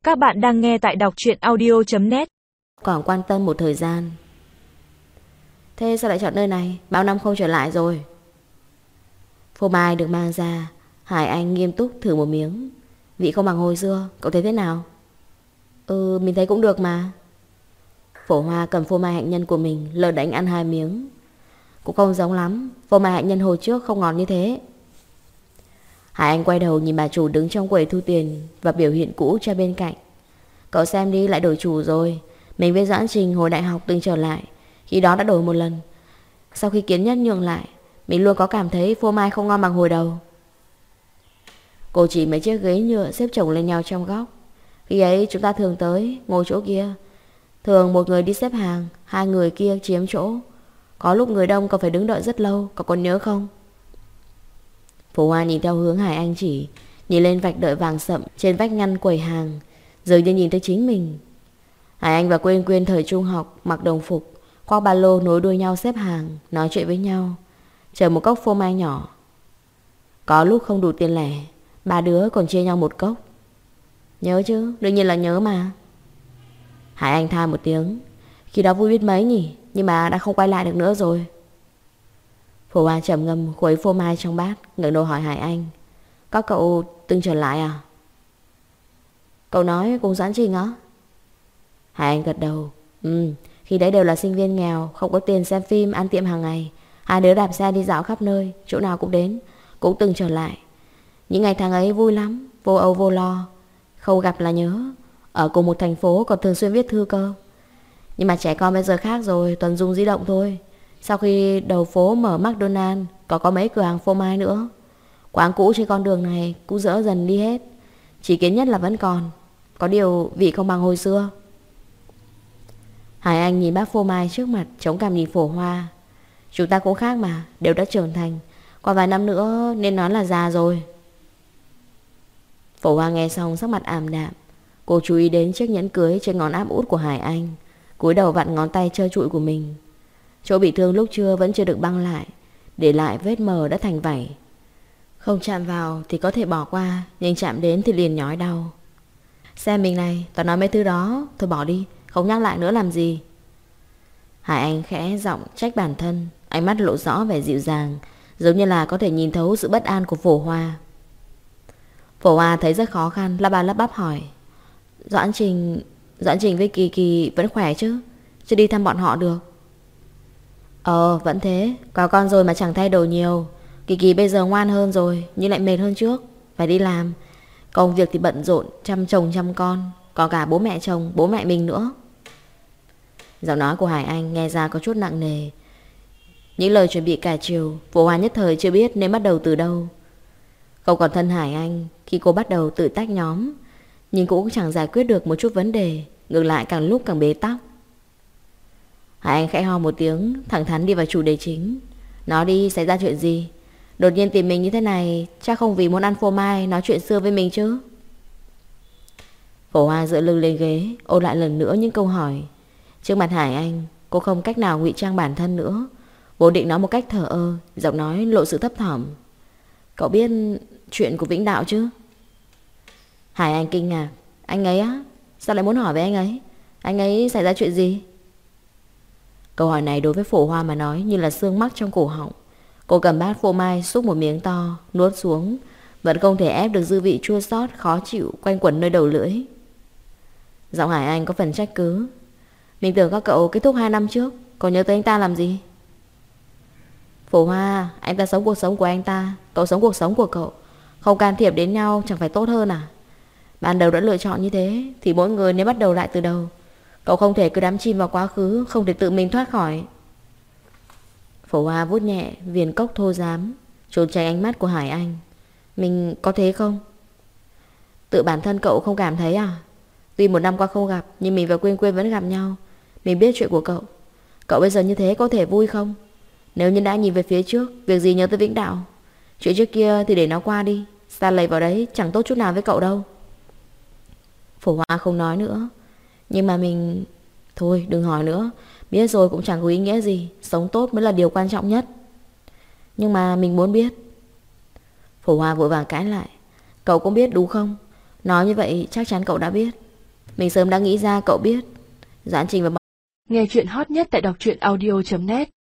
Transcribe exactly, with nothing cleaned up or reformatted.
Các bạn đang nghe tại đọc truyện audio chấm net. Còn quan tâm một thời gian. Thế sao lại chọn nơi này? Bao năm không trở lại rồi. Phô mai được mang ra, Hải Anh nghiêm túc thử một miếng. Vị không bằng hồi xưa, cậu thấy thế nào? Ừ, mình thấy cũng được mà. Phổ Hoa cầm phô mai hạnh nhân của mình lờ đánh ăn hai miếng. Cũng không giống lắm, phô mai hạnh nhân hồi trước không ngọt như thế. Hải Anh quay đầu nhìn bà chủ đứng trong quầy thu tiền và biểu hiện cũ cho bên cạnh. Cậu xem đi, lại đổi chủ rồi. Mình với Doãn Trình hồi đại học từng trở lại, khi đó đã đổi một lần. Sau khi Kiến Nhất nhượng lại, mình luôn có cảm thấy phô mai không ngon bằng hồi đầu. Cô chỉ mấy chiếc ghế nhựa xếp chồng lên nhau trong góc. Khi ấy chúng ta thường tới, ngồi chỗ kia. Thường một người đi xếp hàng, hai người kia chiếm chỗ. Có lúc người đông còn phải đứng đợi rất lâu, cậu còn nhớ không? Phổ Hoa nhìn theo hướng Hải Anh chỉ, nhìn lên vạch đợi vàng sậm trên vách ngăn quầy hàng, dường như nhìn tới chính mình. Hải Anh và Quyên Quyên thời trung học mặc đồng phục, khoác ba lô nối đuôi nhau xếp hàng, nói chuyện với nhau, chờ một cốc phô mai nhỏ. Có lúc không đủ tiền lẻ, ba đứa còn chia nhau một cốc. Nhớ chứ, đương nhiên là nhớ mà. Hải Anh than một tiếng. Khi đó vui biết mấy nhỉ, nhưng mà đã không quay lại được nữa rồi. Phổ Hoa trầm ngâm khuấy phô mai trong bát, ngẩng đầu hỏi Hải Anh. Các cậu từng trở lại à? Cậu nói cùng Doãn Trình á? Hải Anh gật đầu. Ừ, khi đấy đều là sinh viên nghèo, không có tiền xem phim, ăn tiệm hàng ngày. Hai đứa đạp xe đi dạo khắp nơi, chỗ nào cũng đến. Cũng từng trở lại. Những ngày tháng ấy vui lắm, vô âu vô lo. Không gặp là nhớ. Ở cùng một thành phố còn thường xuyên viết thư cơ. Nhưng mà trẻ con bây giờ khác rồi, toàn dùng di động thôi. Sau khi đầu phố mở McDonald's, có có mấy cửa hàng phô mai nữa. Quán cũ trên con đường này cũng dỡ dần đi hết. Chỉ Kiến Nhất là vẫn còn. Có điều vị không bằng hồi xưa. Hải Anh nhìn bát phô mai trước mặt, chống cằm nhìn Phổ Hoa. Chúng ta cũng khác mà, đều đã trưởng thành. Còn vài năm nữa nên nói là già rồi. Phổ Hoa nghe xong sắc mặt ảm đạm. Cô chú ý đến chiếc nhẫn cưới trên ngón áp út của Hải Anh, cúi đầu vặn ngón tay trơ trụi của mình. Chỗ bị thương lúc trưa vẫn chưa được băng lại, để lại vết mờ đã thành vảy. Không chạm vào thì có thể bỏ qua, nhưng chạm đến thì liền nhói đau. Xem mình này, toàn nói mấy thứ đó, thôi bỏ đi, không nhắc lại nữa làm gì. Hải Anh khẽ giọng trách bản thân, ánh mắt lộ rõ vẻ dịu dàng, giống như là có thể nhìn thấu sự bất an của Phổ Hoa. Phổ Hoa thấy rất khó khăn, lắp ba lắp bắp hỏi. Doãn Trình... Doãn Trình với Kỳ Kỳ vẫn khỏe chứ? Chưa đi thăm bọn họ được? Ờ, vẫn thế. Có con rồi mà chẳng thay đổi nhiều. Kỳ Kỳ bây giờ ngoan hơn rồi, nhưng lại mệt hơn trước. Phải đi làm. Công việc thì bận rộn, chăm chồng chăm con. Có cả bố mẹ chồng, bố mẹ mình nữa. Giọng nói của Hải Anh nghe ra có chút nặng nề. Những lời chuẩn bị cả chiều, Phổ Hoa nhất thời chưa biết nên bắt đầu từ đâu. Không còn thân Hải Anh khi cô bắt đầu tự tách nhóm, nhưng cũng chẳng giải quyết được một chút vấn đề, ngược lại càng lúc càng bế tắc. Hải Anh khẽ ho một tiếng, thẳng thắn đi vào chủ đề chính. Nói đi, xảy ra chuyện gì? Đột nhiên tìm mình như thế này, chắc không vì muốn ăn phô mai nói chuyện xưa với mình chứ? Phổ Hoa dựa lưng lên ghế, ôn lại lần nữa những câu hỏi. Trước mặt Hải Anh, cô không cách nào ngụy trang bản thân nữa. Vô định nói một cách thờ ơ, giọng nói lộ sự thấp thỏm. Cậu biết chuyện của Vĩnh Đạo chứ? Hải Anh kinh ngạc. Anh ấy á? Sao lại muốn hỏi về anh ấy? Anh ấy xảy ra chuyện gì? Câu hỏi này đối với Phổ Hoa mà nói như là xương mắc trong cổ họng. Cô cầm bát phô mai xúc một miếng to, nuốt xuống, vẫn không thể ép được dư vị chua xót khó chịu quanh quẩn nơi đầu lưỡi. Giọng Hải Anh có phần trách cứ. Mình tưởng các cậu kết thúc hai năm trước, còn nhớ tới anh ta làm gì? Phổ Hoa, anh ta sống cuộc sống của anh ta, cậu sống cuộc sống của cậu. Không can thiệp đến nhau chẳng phải tốt hơn à? Ban đầu đã lựa chọn như thế thì mỗi người nên bắt đầu lại từ đầu. Cậu không thể cứ đắm chìm vào quá khứ, không thể tự mình thoát khỏi. Phổ Hoa vuốt nhẹ viền cốc thô rám, trốn tránh ánh mắt của Hải Anh. Mình có thế không? Tự bản thân cậu không cảm thấy à? Tuy một năm qua không gặp, nhưng mình và Quyên Quyên vẫn gặp nhau. Mình biết chuyện của cậu. Cậu bây giờ như thế có thể vui không? Nếu như đã nhìn về phía trước, việc gì nhớ tới Vĩnh Đạo? Chuyện trước kia thì để nó qua đi, xa lầy vào đấy chẳng tốt chút nào với cậu đâu. Phổ Hoa không nói nữa. Nhưng mà mình... Thôi đừng hỏi nữa, biết rồi cũng chẳng có ý nghĩa gì. Sống tốt mới là điều quan trọng nhất. Nhưng mà mình muốn biết. Phổ Hoa vội vàng cãi lại. Cậu cũng biết đúng không? Nói như vậy chắc chắn cậu đã biết. Mình sớm đã nghĩ ra cậu biết. Doãn Trình và Nghe chuyện hot nhất tại đọc truyện audio chấm net.